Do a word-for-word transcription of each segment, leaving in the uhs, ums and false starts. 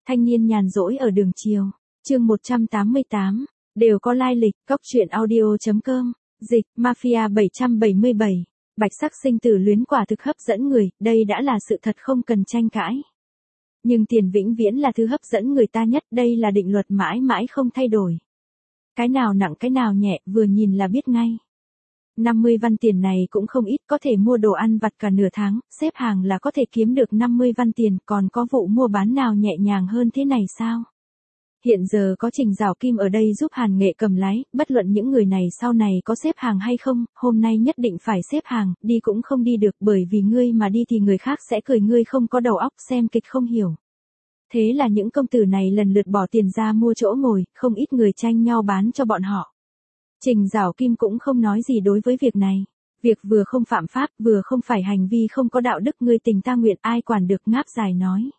Thanh niên nhàn rỗi ở đường chiều. Chương một trăm tám mươi tám, đều có lai lịch. Cốc truyện audio chấm com. Dịch, Mafia bảy trăm bảy mươi bảy. Bạch sắc sinh tử luyến quả thực hấp dẫn người, đây đã là sự thật không cần tranh cãi. Nhưng tiền vĩnh viễn là thứ hấp dẫn người ta nhất, đây là định luật mãi mãi không thay đổi. Cái nào nặng cái nào nhẹ, vừa nhìn là biết ngay. năm mươi văn tiền này cũng không ít, có thể mua đồ ăn vặt cả nửa tháng, xếp hàng là có thể kiếm được năm mươi văn tiền, còn có vụ mua bán nào nhẹ nhàng hơn thế này sao? Hiện giờ có Trình Giảo Kim ở đây giúp Hàn Nghệ cầm lái, bất luận những người này sau này có xếp hàng hay không, hôm nay nhất định phải xếp hàng, đi cũng không đi được bởi vì ngươi mà đi thì người khác sẽ cười ngươi không có đầu óc, xem kịch không hiểu. Thế là những công tử này lần lượt bỏ tiền ra mua chỗ ngồi, không ít người tranh nhau bán cho bọn họ. Trình Giảo Kim cũng không nói gì đối với việc này. Việc vừa không phạm pháp, vừa không phải hành vi không có đạo đức, ngươi tình ta nguyện, ai quản được, ngáp dài nói.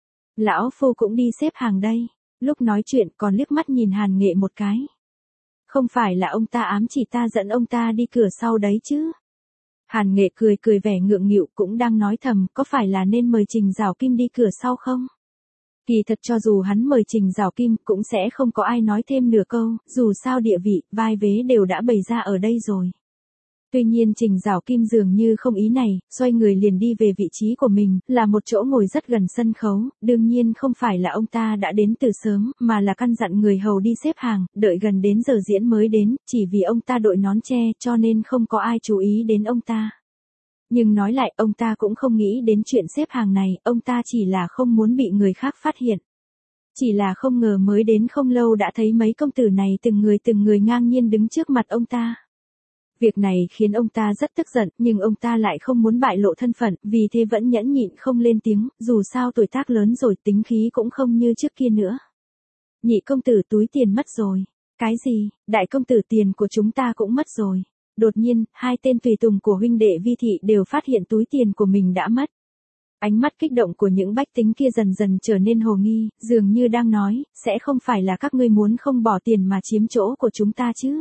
Lão phu cũng đi xếp hàng đây. Lúc nói chuyện còn liếc mắt nhìn Hàn Nghệ một cái. Không phải là ông ta ám chỉ ta dẫn ông ta đi cửa sau đấy chứ. Hàn Nghệ cười cười vẻ ngượng nghịu, cũng đang nói thầm, có phải là nên mời Trình Giảo Kim đi cửa sau không? Kỳ thật cho dù hắn mời Trình Giảo Kim cũng sẽ không có ai nói thêm nửa câu, dù sao địa vị, vai vế đều đã bày ra ở đây rồi. Tuy nhiên Trình Giảo Kim dường như không ý này, xoay người liền đi về vị trí của mình, là một chỗ ngồi rất gần sân khấu, đương nhiên không phải là ông ta đã đến từ sớm, mà là căn dặn người hầu đi xếp hàng, đợi gần đến giờ diễn mới đến, chỉ vì ông ta đội nón che cho nên không có ai chú ý đến ông ta. Nhưng nói lại, ông ta cũng không nghĩ đến chuyện xếp hàng này, ông ta chỉ là không muốn bị người khác phát hiện. Chỉ là không ngờ mới đến không lâu đã thấy mấy công tử này từng người từng người ngang nhiên đứng trước mặt ông ta. Việc này khiến ông ta rất tức giận, nhưng ông ta lại không muốn bại lộ thân phận, vì thế vẫn nhẫn nhịn không lên tiếng, dù sao tuổi tác lớn rồi tính khí cũng không như trước kia nữa. Nhị công tử túi tiền mất rồi. Cái gì, đại công tử tiền của chúng ta cũng mất rồi. Đột nhiên, hai tên tùy tùng của huynh đệ Vi Thị đều phát hiện túi tiền của mình đã mất. Ánh mắt kích động của những bách tính kia dần dần trở nên hồ nghi, dường như đang nói, sẽ không phải là các ngươi muốn không bỏ tiền mà chiếm chỗ của chúng ta chứ.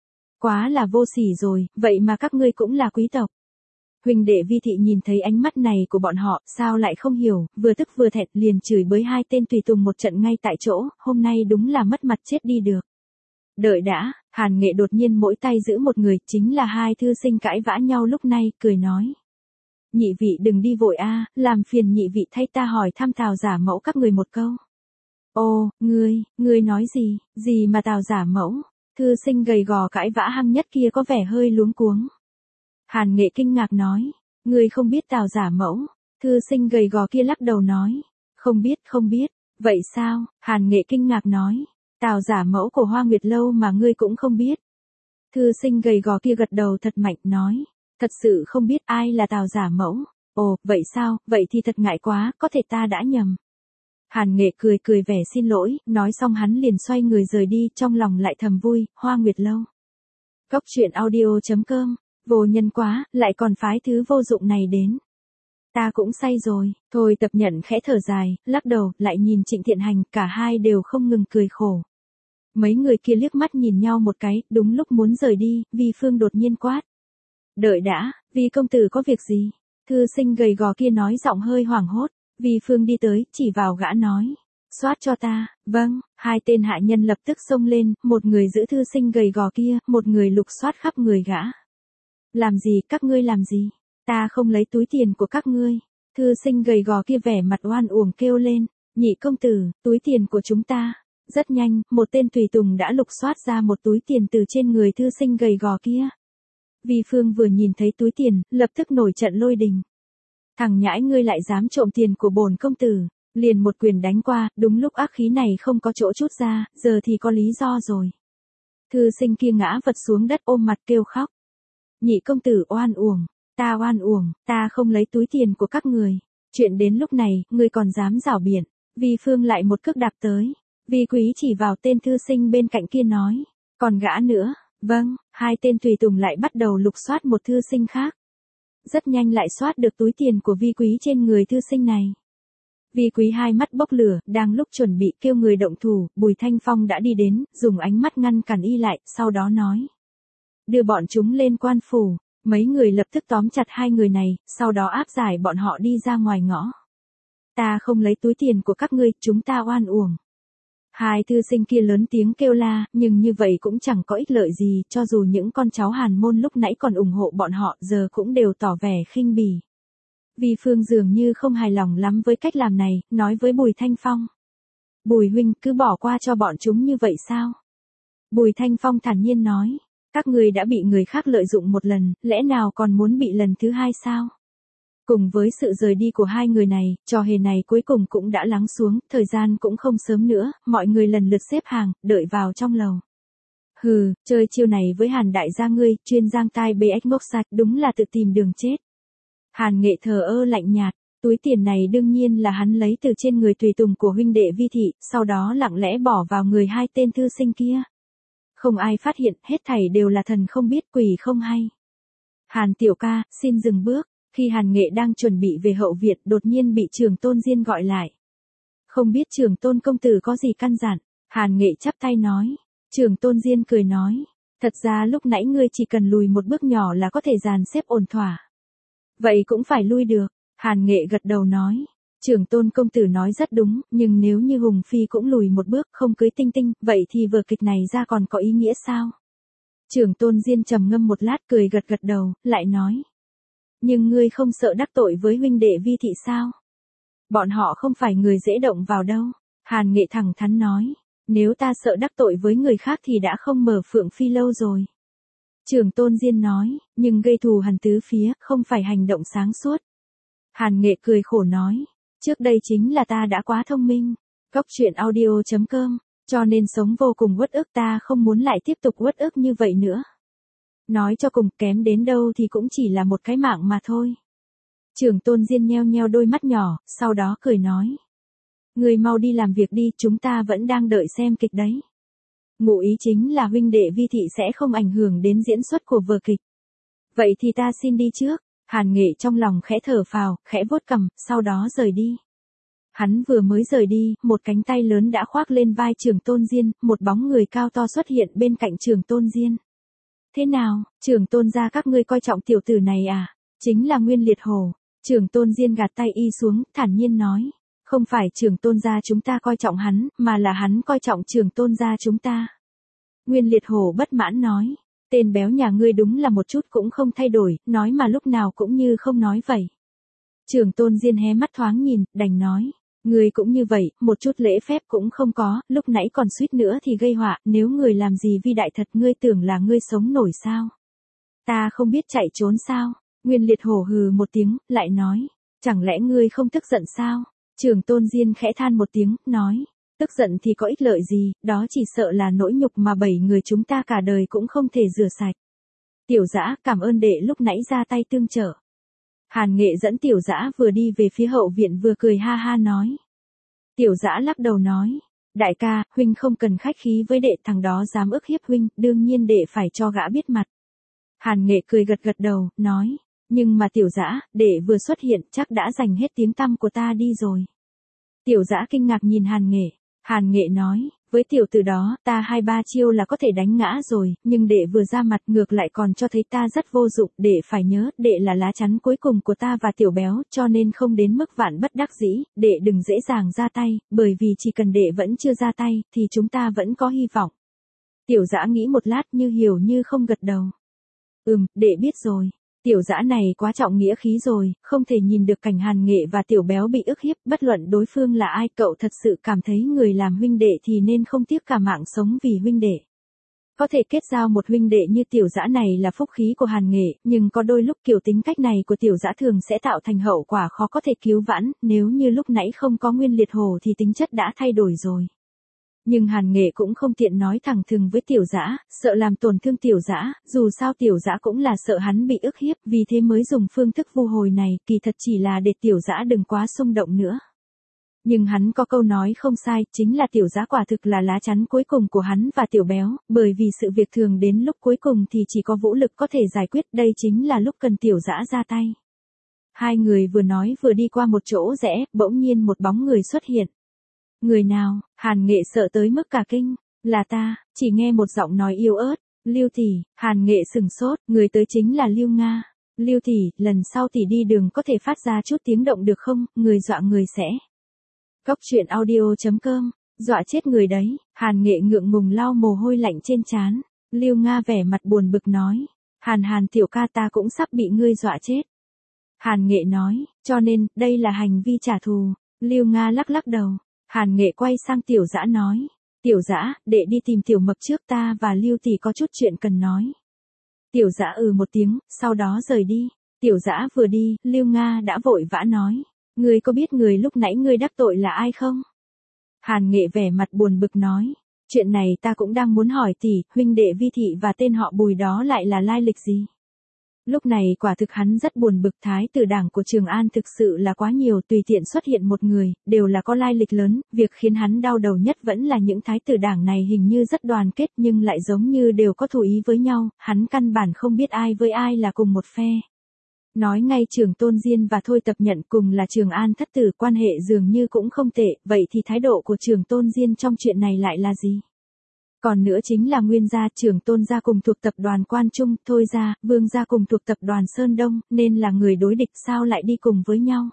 Quá là vô sỉ rồi, vậy mà các ngươi cũng là quý tộc. Huynh đệ Vi Thị nhìn thấy ánh mắt này của bọn họ, sao lại không hiểu, vừa tức vừa thẹn liền chửi bới hai tên tùy tùng một trận ngay tại chỗ, hôm nay đúng là mất mặt chết đi được. Đợi đã, Hàn Nghệ đột nhiên mỗi tay giữ một người, chính là hai thư sinh cãi vã nhau lúc này, cười nói. Nhị vị đừng đi vội a, làm phiền nhị vị thay ta hỏi thăm Tào giả mẫu các người một câu. Ô, ngươi, ngươi nói gì, gì mà Tào giả mẫu? Thư sinh gầy gò cãi vã hăng nhất kia có vẻ hơi luống cuống. Hàn Nghệ kinh ngạc nói, ngươi không biết Tào giả mẫu? Thư sinh gầy gò kia lắc đầu nói, không biết không biết, vậy sao? Hàn Nghệ kinh ngạc nói, Tào giả mẫu của Hoa Nguyệt Lâu mà ngươi cũng không biết. Thư sinh gầy gò kia gật đầu thật mạnh nói, thật sự không biết ai là Tào giả mẫu. Ồ, vậy sao, vậy thì thật ngại quá, có thể ta đã nhầm. Hàn Nghệ cười cười vẻ xin lỗi, nói xong hắn liền xoay người rời đi, trong lòng lại thầm vui, Hoa Nguyệt Lâu. Cốc truyện audio chấm com, vô nhân quá, lại còn phái thứ vô dụng này đến. Ta cũng say rồi, thôi Tập Nhận khẽ thở dài, lắc đầu, lại nhìn Trịnh Thiện Hành, cả hai đều không ngừng cười khổ. Mấy người kia liếc mắt nhìn nhau một cái, đúng lúc muốn rời đi, Vi Phương đột nhiên quát. Đợi đã, Vi công tử có việc gì? Thư sinh gầy gò kia nói giọng hơi hoảng hốt. Vi Phương đi tới, chỉ vào gã nói. Soát cho ta, vâng, hai tên hạ nhân lập tức xông lên, một người giữ thư sinh gầy gò kia, một người lục soát khắp người gã. Làm gì, các ngươi làm gì? Ta không lấy túi tiền của các ngươi. Thư sinh gầy gò kia vẻ mặt oan uổng kêu lên. Nhị công tử, túi tiền của chúng ta. Rất nhanh, một tên tùy tùng đã lục soát ra một túi tiền từ trên người thư sinh gầy gò kia. Vi Phương vừa nhìn thấy túi tiền, lập tức nổi trận lôi đình. Thằng nhãi ngươi lại dám trộm tiền của bổn công tử, liền một quyền đánh qua, đúng lúc ác khí này không có chỗ trút ra, giờ thì có lý do rồi. Thư sinh kia ngã vật xuống đất ôm mặt kêu khóc. Nhị công tử oan uổng, ta oan uổng, ta không lấy túi tiền của các người. Chuyện đến lúc này, ngươi còn dám rảo biện. Vi Phương lại một cước đạp tới. Vi Quý chỉ vào tên thư sinh bên cạnh kia nói, còn gã nữa, vâng, hai tên tùy tùng lại bắt đầu lục soát một thư sinh khác. Rất nhanh lại soát được túi tiền của Vi Quý trên người thư sinh này. Vi Quý hai mắt bốc lửa, đang lúc chuẩn bị kêu người động thủ, Bùi Thanh Phong đã đi đến, dùng ánh mắt ngăn cản y lại, sau đó nói. Đưa bọn chúng lên quan phủ, mấy người lập tức tóm chặt hai người này, sau đó áp giải bọn họ đi ra ngoài ngõ. ta không lấy túi tiền của các ngươi, chúng ta oan uổng. Hai thư sinh kia lớn tiếng kêu la, nhưng như vậy cũng chẳng có ích lợi gì, cho dù những con cháu Hàn Môn lúc nãy còn ủng hộ bọn họ, giờ cũng đều tỏ vẻ khinh bỉ. Vi Phương dường như không hài lòng lắm với cách làm này, nói với Bùi Thanh Phong. Bùi huynh, cứ bỏ qua cho bọn chúng như vậy sao? Bùi Thanh Phong thản nhiên nói, các người đã bị người khác lợi dụng một lần, lẽ nào còn muốn bị lần thứ hai sao? Cùng với sự rời đi của hai người này, trò hề này cuối cùng cũng đã lắng xuống, thời gian cũng không sớm nữa, mọi người lần lượt xếp hàng, đợi vào trong lầu. Hừ, chơi chiêu này với Hàn đại gia ngươi, chuyên giang tai bê ếch ngốc sạch, đúng là tự tìm đường chết. Hàn Nghệ thờ ơ lạnh nhạt, túi tiền này đương nhiên là hắn lấy từ trên người tùy tùng của huynh đệ Vi Thị, sau đó lặng lẽ bỏ vào người hai tên thư sinh kia. Không ai phát hiện, hết thảy đều là thần không biết quỷ không hay. Hàn tiểu ca, xin dừng bước. Khi Hàn Nghệ đang chuẩn bị về hậu viện, đột nhiên bị Trường Tôn Diên gọi lại. Không biết Trường Tôn công tử có gì căn dặn, Hàn Nghệ chắp tay nói. Trường Tôn Diên cười nói, thật ra lúc nãy ngươi chỉ cần lùi một bước nhỏ là có thể dàn xếp ổn thỏa. Vậy cũng phải lui được, Hàn Nghệ gật đầu nói. Trường Tôn công tử nói rất đúng, nhưng nếu như Hùng Phi cũng lùi một bước không cưới Tinh Tinh, vậy thì vở kịch này ra còn có ý nghĩa sao? Trường Tôn Diên trầm ngâm một lát cười gật gật đầu, lại nói. Nhưng ngươi không sợ đắc tội với huynh đệ Vi Thị sao? Bọn họ không phải người dễ động vào đâu. Hàn Nghệ thẳng thắn nói. Nếu ta sợ đắc tội với người khác thì đã không mở Phượng Phi lâu rồi. Trường Tôn Diên nói, nhưng gây thù hằn tứ phía, không phải hành động sáng suốt. Hàn Nghệ cười khổ nói. Trước đây chính là ta đã quá thông minh. Cóc truyện audio chấm com, cho nên sống vô cùng uất ức, ta không muốn lại tiếp tục uất ức như vậy nữa. Nói cho cùng, kém đến đâu thì cũng chỉ là một cái mạng mà thôi. Trường Tôn Diên nheo nheo đôi mắt nhỏ, sau đó cười nói. Người mau đi làm việc đi, chúng ta vẫn đang đợi xem kịch đấy. Ngụ ý chính là huynh đệ Vi Thị sẽ không ảnh hưởng đến diễn xuất của vở kịch. Vậy thì ta xin đi trước. Hàn Nghệ trong lòng khẽ thở phào, khẽ vuốt cằm, sau đó rời đi. Hắn vừa mới rời đi, một cánh tay lớn đã khoác lên vai Trường Tôn Diên, một bóng người cao to xuất hiện bên cạnh Trường Tôn Diên. Thế nào, Trường Tôn gia các ngươi coi trọng tiểu tử này à? Chính là Nguyên Liệt Hổ. Trường Tôn Diên gạt tay y xuống, thản nhiên nói. Không phải Trường Tôn gia chúng ta coi trọng hắn, mà là hắn coi trọng Trường Tôn gia chúng ta. Nguyên Liệt Hổ bất mãn nói. Tên béo nhà ngươi đúng là một chút cũng không thay đổi, nói mà lúc nào cũng như không nói vậy. Trường Tôn Diên hé mắt thoáng nhìn, đành nói. Ngươi cũng như vậy, một chút lễ phép cũng không có, lúc nãy còn suýt nữa thì gây họa, nếu người làm gì vi đại thật ngươi tưởng là ngươi sống nổi sao? Ta không biết chạy trốn sao? Nguyên Liệt Hổ hừ một tiếng, lại nói. Chẳng lẽ ngươi không tức giận sao? Trường Tôn Diên khẽ than một tiếng, nói. Tức giận thì có ích lợi gì, đó chỉ sợ là nỗi nhục mà bảy người chúng ta cả đời cũng không thể rửa sạch. Tiểu Dã, cảm ơn đệ lúc nãy ra tay tương trợ. Hàn Nghệ dẫn Tiểu Dã vừa đi về phía hậu viện vừa cười ha ha nói. Tiểu Dã lắc đầu nói. Đại ca, huynh không cần khách khí với đệ, thằng đó dám ức hiếp huynh, đương nhiên đệ phải cho gã biết mặt. Hàn Nghệ cười gật gật đầu, nói. Nhưng mà Tiểu Dã, đệ vừa xuất hiện chắc đã giành hết tiếng tăm của ta đi rồi. Tiểu Dã kinh ngạc nhìn Hàn Nghệ. Hàn Nghệ nói, với tiểu tử đó, ta hai ba chiêu là có thể đánh ngã rồi, nhưng đệ vừa ra mặt ngược lại còn cho thấy ta rất vô dụng, đệ phải nhớ, đệ là lá chắn cuối cùng của ta và tiểu béo, cho nên không đến mức vạn bất đắc dĩ, đệ đừng dễ dàng ra tay, bởi vì chỉ cần đệ vẫn chưa ra tay, thì chúng ta vẫn có hy vọng. Tiểu Dã nghĩ một lát như hiểu như không gật đầu. Ừm, đệ biết rồi. Tiểu Dã này quá trọng nghĩa khí rồi, không thể nhìn được cảnh Hàn Nghệ và tiểu béo bị ức hiếp, bất luận đối phương là ai, cậu thật sự cảm thấy người làm huynh đệ thì nên không tiếc cả mạng sống vì huynh đệ. Có thể kết giao một huynh đệ như Tiểu Dã này là phúc khí của Hàn Nghệ, nhưng có đôi lúc kiểu tính cách này của Tiểu Dã thường sẽ tạo thành hậu quả khó có thể cứu vãn, nếu như lúc nãy không có Nguyên Liệt Hổ thì tính chất đã thay đổi rồi. Nhưng Hàn Nghệ cũng không tiện nói thẳng thừng với Tiểu Dã, sợ làm tổn thương Tiểu Dã, dù sao Tiểu Dã cũng là sợ hắn bị ức hiếp, vì thế mới dùng phương thức vu hồi này, kỳ thật chỉ là để Tiểu Dã đừng quá xung động nữa. Nhưng hắn có câu nói không sai, chính là Tiểu Dã quả thực là lá chắn cuối cùng của hắn và Tiểu Béo, bởi vì sự việc thường đến lúc cuối cùng thì chỉ có vũ lực có thể giải quyết, đây chính là lúc cần Tiểu Dã ra tay. Hai người vừa nói vừa đi qua một chỗ rẽ, bỗng nhiên một bóng người xuất hiện. Người nào? Hàn Nghệ sợ tới mức cả kinh. Là ta. Chỉ nghe một giọng nói yếu ớt. Lưu tỷ. Hàn Nghệ sừng sốt, người tới chính là Lưu Nga. Lưu tỷ, lần sau tỷ đi đường có thể phát ra chút tiếng động được không, người dọa người sẽ. Góc truyện audio.com, dọa chết người đấy, Hàn Nghệ ngượng ngùng lau mồ hôi lạnh trên trán. Lưu Nga vẻ mặt buồn bực nói, Hàn Hàn tiểu ca ta cũng sắp bị ngươi dọa chết. Hàn Nghệ nói, cho nên, đây là hành vi trả thù. Lưu Nga lắc lắc đầu. Hàn Nghệ quay sang Tiểu Dã nói, Tiểu Dã, đệ đi tìm Tiểu Mập trước, ta và Lưu tỷ có chút chuyện cần nói. Tiểu Dã ừ một tiếng, sau đó rời đi. Tiểu Dã vừa đi, Lưu Nga đã vội vã nói, ngươi có biết người lúc nãy ngươi đắc tội là ai không? Hàn Nghệ vẻ mặt buồn bực nói, chuyện này ta cũng đang muốn hỏi tỷ, huynh đệ Vi Thị và tên họ Bùi đó lại là lai lịch gì? Lúc này quả thực hắn rất buồn bực, thái tử đảng của Trường An thực sự là quá nhiều, tùy tiện xuất hiện một người, đều là có lai lịch lớn, việc khiến hắn đau đầu nhất vẫn là những thái tử đảng này hình như rất đoàn kết nhưng lại giống như đều có thù ý với nhau, hắn căn bản không biết ai với ai là cùng một phe. Nói ngay Trường Tôn Diên và Thôi Tập Nhận cùng là Trường An thất tử, quan hệ dường như cũng không tệ, vậy thì thái độ của Trường Tôn Diên trong chuyện này lại là gì? Còn nữa chính là Nguyên gia, Trường Tôn gia cùng thuộc tập đoàn Quan Trung, Thôi gia, Vương gia cùng thuộc tập đoàn Sơn Đông, nên là người đối địch, sao lại đi cùng với nhau?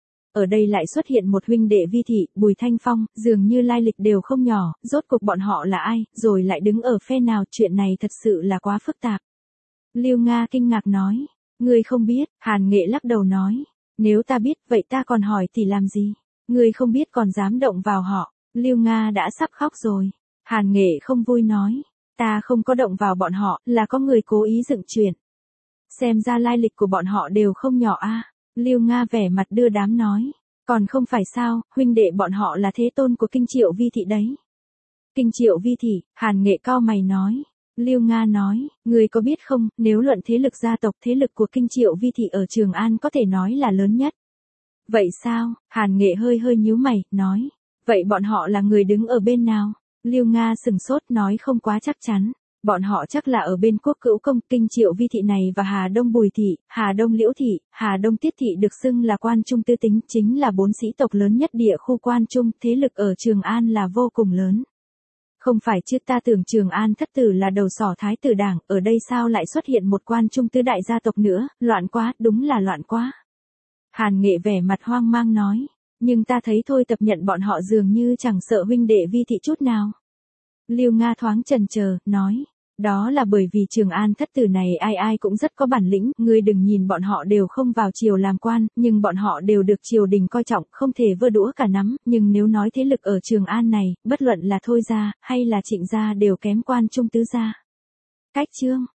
Ở đây lại xuất hiện một huynh đệ Vi Thị, Bùi Thanh Phong, dường như lai lịch đều không nhỏ, rốt cuộc bọn họ là ai, rồi lại đứng ở phe nào, chuyện này thật sự là quá phức tạp. Lưu Nga kinh ngạc nói, ngươi không biết, Hàn Nghệ lắc đầu nói, nếu ta biết, vậy ta còn hỏi tỷ làm gì? Ngươi không biết còn dám động vào họ. Lưu Nga đã sắp khóc rồi. Hàn Nghệ không vui nói, ta không có động vào bọn họ, là có người cố ý dựng chuyện. Xem ra lai lịch của bọn họ đều không nhỏ a. À. Lưu Nga vẻ mặt đưa đám nói, còn không phải sao, huynh đệ bọn họ là thế tôn của Kinh Triệu Vi Thị đấy. Kinh Triệu Vi Thị, Hàn Nghệ cau mày nói. Lưu Nga nói, người có biết không, nếu luận thế lực gia tộc, thế lực của Kinh Triệu Vi Thị ở Trường An có thể nói là lớn nhất. Vậy sao? Hàn Nghệ hơi hơi nhíu mày, nói, vậy bọn họ là người đứng ở bên nào? Lưu Nga sừng sốt nói không quá chắc chắn. Bọn họ chắc là ở bên Quốc Cữu Công. Kinh Triệu Vi Thị này và Hà Đông Bùi Thị, Hà Đông Liễu Thị, Hà Đông Tiết Thị được xưng là Quan Trung Tư Tính, chính là bốn sĩ tộc lớn nhất địa khu Quan Trung, thế lực ở Trường An là vô cùng lớn. Không phải chứ, ta tưởng Trường An thất tử là đầu sỏ thái tử đảng, ở đây sao lại xuất hiện một Quan Trung tứ đại gia tộc nữa, loạn quá, đúng là loạn quá. Hàn Nghệ vẻ mặt hoang mang nói, nhưng ta thấy Thôi Tập Nhận bọn họ dường như chẳng sợ huynh đệ Vi Thị chút nào. Lưu Nga thoáng chần chờ, nói, đó là bởi vì Trường An thất tử này ai ai cũng rất có bản lĩnh, ngươi đừng nhìn bọn họ đều không vào triều làm quan, nhưng bọn họ đều được triều đình coi trọng, không thể vơ đũa cả nắm, nhưng nếu nói thế lực ở Trường An này, bất luận là Thôi gia, hay là Trịnh gia đều kém Quan Trung tứ gia. Cách chương